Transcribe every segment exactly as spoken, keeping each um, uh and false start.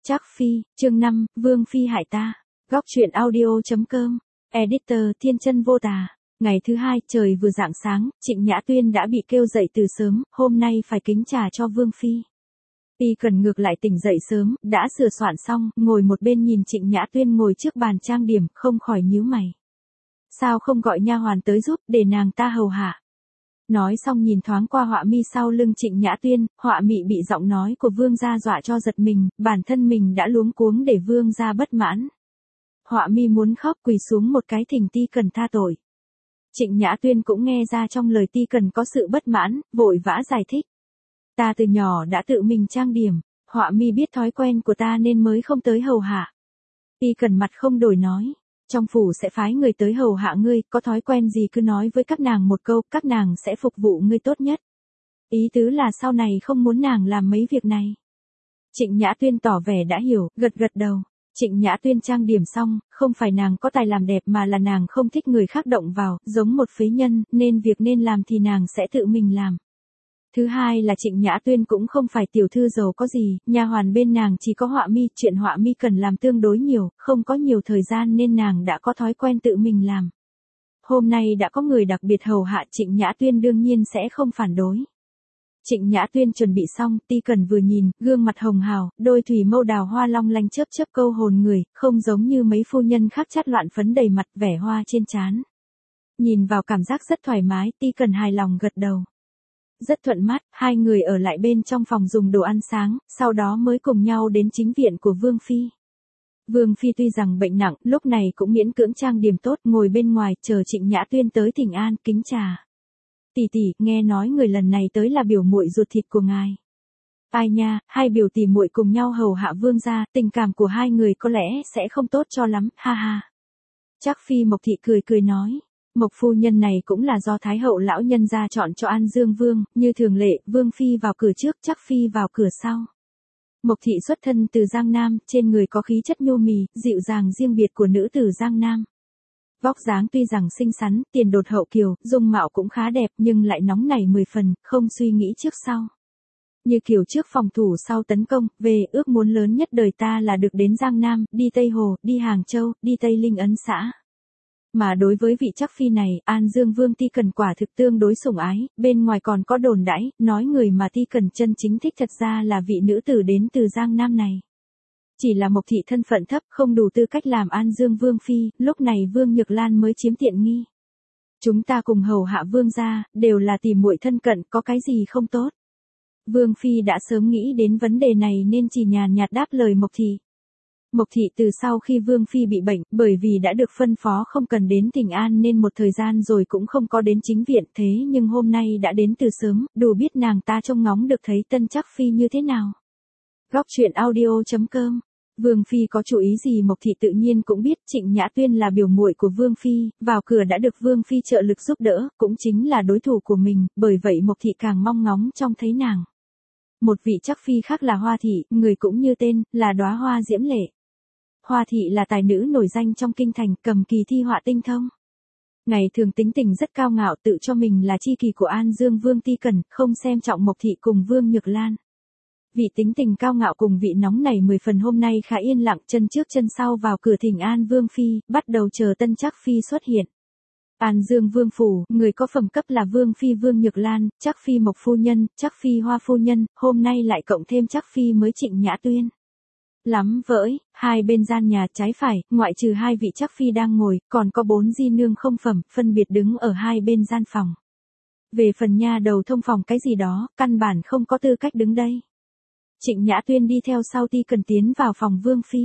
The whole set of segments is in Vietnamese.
Trác Phi, chương năm, Vương Phi hại ta. Góc truyện audio.com. Editor Thiên Chân Vô Tà. Ngày thứ hai, trời vừa rạng sáng, Trịnh Nhã Tuyên đã bị kêu dậy từ sớm, hôm nay phải kính trà cho Vương Phi. Y Cần ngược lại tỉnh dậy sớm, đã sửa soạn xong, ngồi một bên nhìn Trịnh Nhã Tuyên ngồi trước bàn trang điểm, không khỏi nhíu mày. Sao không gọi nha hoàn tới giúp, để nàng ta hầu hạ. Nói xong nhìn thoáng qua họa mi sau lưng Trịnh Nhã Tuyên, họa mị bị giọng nói của vương gia dọa cho giật mình, bản thân mình đã luống cuống để vương gia bất mãn. Họa mi muốn khóc quỳ xuống một cái thỉnh Ti Cần tha tội. Trịnh Nhã Tuyên cũng nghe ra trong lời Ti Cần có sự bất mãn, vội vã giải thích. Ta từ nhỏ đã tự mình trang điểm, họa mi biết thói quen của ta nên mới không tới hầu hạ. Ti Cần mặt không đổi nói. Trong phủ sẽ phái người tới hầu hạ ngươi, có thói quen gì cứ nói với các nàng một câu, các nàng sẽ phục vụ ngươi tốt nhất. Ý tứ là sau này không muốn nàng làm mấy việc này. Trịnh Nhã Tuyên tỏ vẻ đã hiểu, gật gật đầu. Trịnh Nhã Tuyên trang điểm xong, không phải nàng có tài làm đẹp mà là nàng không thích người khác động vào, giống một phế nhân, nên việc nên làm thì nàng sẽ tự mình làm. Thứ hai là Trịnh Nhã Tuyên cũng không phải tiểu thư giàu có gì, nha hoàn bên nàng chỉ có họa mi, chuyện họa mi cần làm tương đối nhiều, không có nhiều thời gian nên nàng đã có thói quen tự mình làm. Hôm nay đã có người đặc biệt hầu hạ Trịnh Nhã Tuyên đương nhiên sẽ không phản đối. Trịnh Nhã Tuyên chuẩn bị xong, Ti Cần vừa nhìn, gương mặt hồng hào, đôi thủy mâu đào hoa long lanh chớp chớp câu hồn người, không giống như mấy phu nhân khác chát loạn phấn đầy mặt vẻ hoa trên trán. Nhìn vào cảm giác rất thoải mái, Ti Cần hài lòng gật đầu. Rất thuận mắt, hai người ở lại bên trong phòng dùng đồ ăn sáng, sau đó mới cùng nhau đến chính viện của Vương Phi. Vương Phi tuy rằng bệnh nặng, lúc này cũng miễn cưỡng trang điểm tốt, ngồi bên ngoài, chờ Trịnh Nhã Tuyên tới thỉnh an, kính trà. Tỷ tỷ, nghe nói người lần này tới là biểu muội ruột thịt của ngài. Ai nha, hai biểu tỷ muội cùng nhau hầu hạ vương gia, tình cảm của hai người có lẽ sẽ không tốt cho lắm, ha ha. Trác Phi Mộc Thị cười cười nói. Mộc phu nhân này cũng là do Thái hậu lão nhân gia chọn cho An Dương Vương, như thường lệ, Vương Phi vào cửa trước, Trác Phi vào cửa sau. Mộc Thị xuất thân từ Giang Nam, trên người có khí chất nhô mì, dịu dàng riêng biệt của nữ tử Giang Nam. Vóc dáng tuy rằng xinh xắn, tiền đột hậu kiều, dung mạo cũng khá đẹp nhưng lại nóng nảy mười phần, không suy nghĩ trước sau. Như kiểu trước phòng thủ sau tấn công, về ước muốn lớn nhất đời ta là được đến Giang Nam, đi Tây Hồ, đi Hàng Châu, đi Tây Linh Ấn xã. Mà đối với vị Trác Phi này, An Dương Vương Ti Cần quả thực tương đối sủng ái, bên ngoài còn có đồn đãi, nói người mà Ti Cần chân chính thích thật ra là vị nữ tử đến từ Giang Nam này. Chỉ là Mộc Thị thân phận thấp, không đủ tư cách làm An Dương Vương Phi, lúc này Vương Nhược Lan mới chiếm tiện nghi. Chúng ta cùng hầu hạ Vương gia, đều là tỷ muội thân cận, có cái gì không tốt. Vương Phi đã sớm nghĩ đến vấn đề này nên chỉ nhàn nhạt đáp lời Mộc Thị. Mộc Thị từ sau khi Vương Phi bị bệnh, bởi vì đã được phân phó không cần đến thỉnh an nên một thời gian rồi cũng không có đến chính viện, thế nhưng hôm nay đã đến từ sớm, đủ biết nàng ta trông ngóng được thấy tân Trác Phi như thế nào. Góc truyện audio.com. Vương Phi có chú ý gì Mộc Thị tự nhiên cũng biết. Trịnh Nhã Tuyên là biểu muội của Vương Phi, vào cửa đã được Vương Phi trợ lực giúp đỡ, cũng chính là đối thủ của mình, bởi vậy Mộc Thị càng mong ngóng trông thấy nàng. Một vị Trác Phi khác là Hoa Thị, người cũng như tên, là đóa hoa diễm lệ. Hoa Thị là tài nữ nổi danh trong kinh thành, cầm kỳ thi họa tinh thông. Ngày thường tính tình rất cao ngạo, tự cho mình là chi kỷ của An Dương Vương Ti Cần, không xem trọng Mộc Thị cùng Vương Nhược Lan. Vị tính tình cao ngạo cùng vị nóng nảy mười phần hôm nay khá yên lặng, chân trước chân sau vào cửa thỉnh an Vương Phi, bắt đầu chờ tân Trác Phi xuất hiện. An Dương Vương phủ, người có phẩm cấp là Vương Phi Vương Nhược Lan, Trác Phi Mộc phu nhân, Trác Phi Hoa phu nhân, hôm nay lại cộng thêm Trác Phi mới Trịnh Nhã Tuyên. Lắm vỡi, hai bên gian nhà trái phải, ngoại trừ hai vị Trác Phi đang ngồi, còn có bốn di nương không phẩm, phân biệt đứng ở hai bên gian phòng. Về phần nha đầu thông phòng cái gì đó, căn bản không có tư cách đứng đây. Trịnh Nhã Tuyên đi theo sau Ti Cần tiến vào phòng Vương Phi.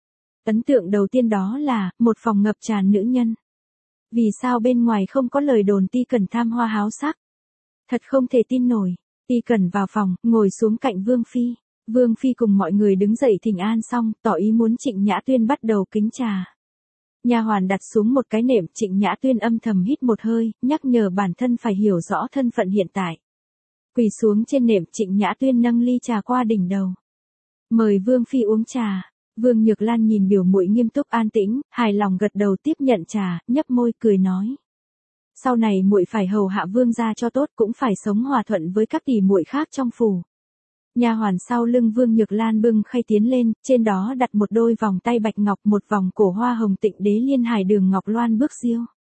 Ấn tượng đầu tiên đó là, một phòng ngập tràn nữ nhân. Vì sao bên ngoài không có lời đồn Ti Cần tham hoa háo sắc? Thật không thể tin nổi. Ti Cần vào phòng, ngồi xuống cạnh Vương Phi. Vương Phi cùng mọi người đứng dậy thỉnh an xong, tỏ ý muốn Trịnh Nhã Tuyên bắt đầu kính trà. Nha hoàn đặt xuống một cái nệm, Trịnh Nhã Tuyên âm thầm hít một hơi, nhắc nhở bản thân phải hiểu rõ thân phận hiện tại. Quỳ xuống trên nệm, Trịnh Nhã Tuyên nâng ly trà qua đỉnh đầu. Mời Vương Phi uống trà. Vương Nhược Lan nhìn biểu muội nghiêm túc an tĩnh, hài lòng gật đầu tiếp nhận trà, nhấp môi cười nói. Sau này muội phải hầu hạ Vương gia cho tốt, cũng phải sống hòa thuận với các tỷ muội khác trong phủ. Nha hoàn sau lưng Vương Nhược Lan bưng khay tiến lên, trên đó đặt một đôi vòng tay bạch ngọc, một vòng cổ hoa hồng tịnh đế liên hải đường ngọc loan bước diêu.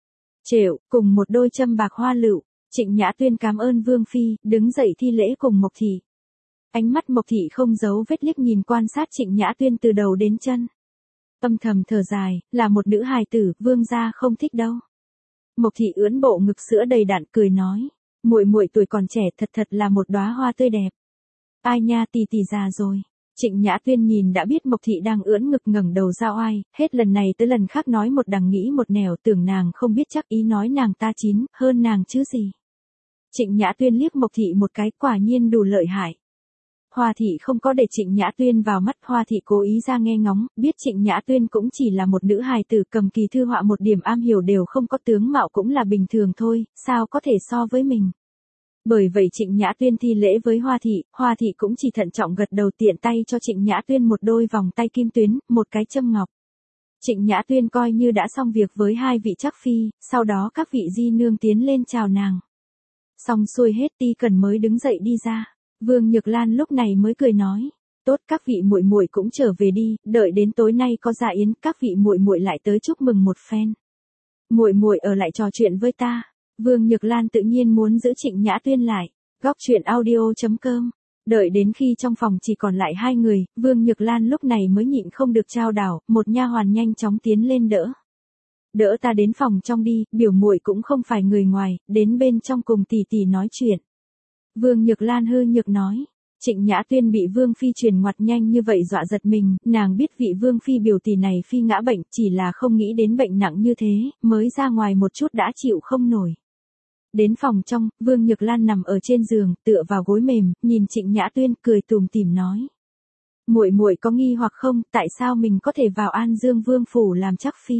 Trểu, cùng một đôi châm bạc hoa lựu. Trịnh Nhã Tuyên cảm ơn Vương phi, đứng dậy thi lễ cùng Mộc thị. Ánh mắt Mộc thị không giấu vết liếc nhìn quan sát Trịnh Nhã Tuyên từ đầu đến chân. Âm thầm thở dài, là một nữ hài tử, Vương gia không thích đâu. Mộc thị ưỡn bộ ngực sữa đầy đặn cười nói, muội muội tuổi còn trẻ thật thật là một đóa hoa tươi đẹp. Ai nha, tỷ tỷ già rồi. Trịnh Nhã Tuyên nhìn đã biết Mộc thị đang ưỡn ngực ngẩng đầu ra oai, hết lần này tới lần khác nói một đằng nghĩ một nẻo, tưởng nàng không biết chắc ý nói nàng ta chín hơn nàng chứ gì. Trịnh Nhã Tuyên liếc Mộc thị một cái, quả nhiên đủ lợi hại. Hoa thị không có để Trịnh Nhã Tuyên vào mắt, Hoa thị cố ý ra nghe ngóng, biết Trịnh Nhã Tuyên cũng chỉ là một nữ hài tử cầm kỳ thư họa một điểm am hiểu đều không có, tướng mạo cũng là bình thường thôi, sao có thể so với mình. Bởi vậy Trịnh Nhã Tuyên thi lễ với Hoa thị, Hoa thị cũng chỉ thận trọng gật đầu, tiện tay cho Trịnh Nhã Tuyên một đôi vòng tay kim tuyến, một cái châm ngọc. Trịnh Nhã Tuyên coi như đã xong việc với hai vị trắc phi, sau đó các vị di nương tiến lên chào nàng. Xong xuôi hết, Ti Cần mới đứng dậy đi ra. Vương Nhược Lan lúc này mới cười nói, tốt, các vị muội muội cũng trở về đi, đợi đến tối nay có dạ yến, các vị muội muội lại tới chúc mừng một phen. Muội muội ở lại trò chuyện với ta. Vương Nhược Lan tự nhiên muốn giữ Trịnh Nhã Tuyên lại. Góc truyện audio chấm com. Đợi đến khi trong phòng chỉ còn lại hai người, Vương Nhược Lan lúc này mới nhịn không được trao đảo, một nha hoàn nhanh chóng tiến lên đỡ. Đỡ ta đến phòng trong đi, biểu muội cũng không phải người ngoài, đến bên trong cùng tỷ tỷ nói chuyện. Vương Nhược Lan hư nhược nói. Trịnh Nhã Tuyên bị Vương phi truyền ngoặt nhanh như vậy dọa giật mình, nàng biết vị Vương phi biểu tỷ này phi ngã bệnh, chỉ là không nghĩ đến bệnh nặng như thế, mới ra ngoài một chút đã chịu không nổi. Đến phòng trong, Vương Nhược Lan nằm ở trên giường, tựa vào gối mềm, nhìn Trịnh Nhã Tuyên cười tủm tỉm nói: "Muội muội có nghi hoặc không, tại sao mình có thể vào An Dương Vương phủ làm trắc phi?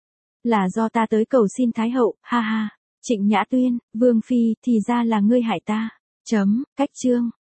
Là do ta tới cầu xin Thái hậu, ha ha." Trịnh Nhã Tuyên: "Vương phi, thì ra là ngươi hại ta." Chấm, cách chương.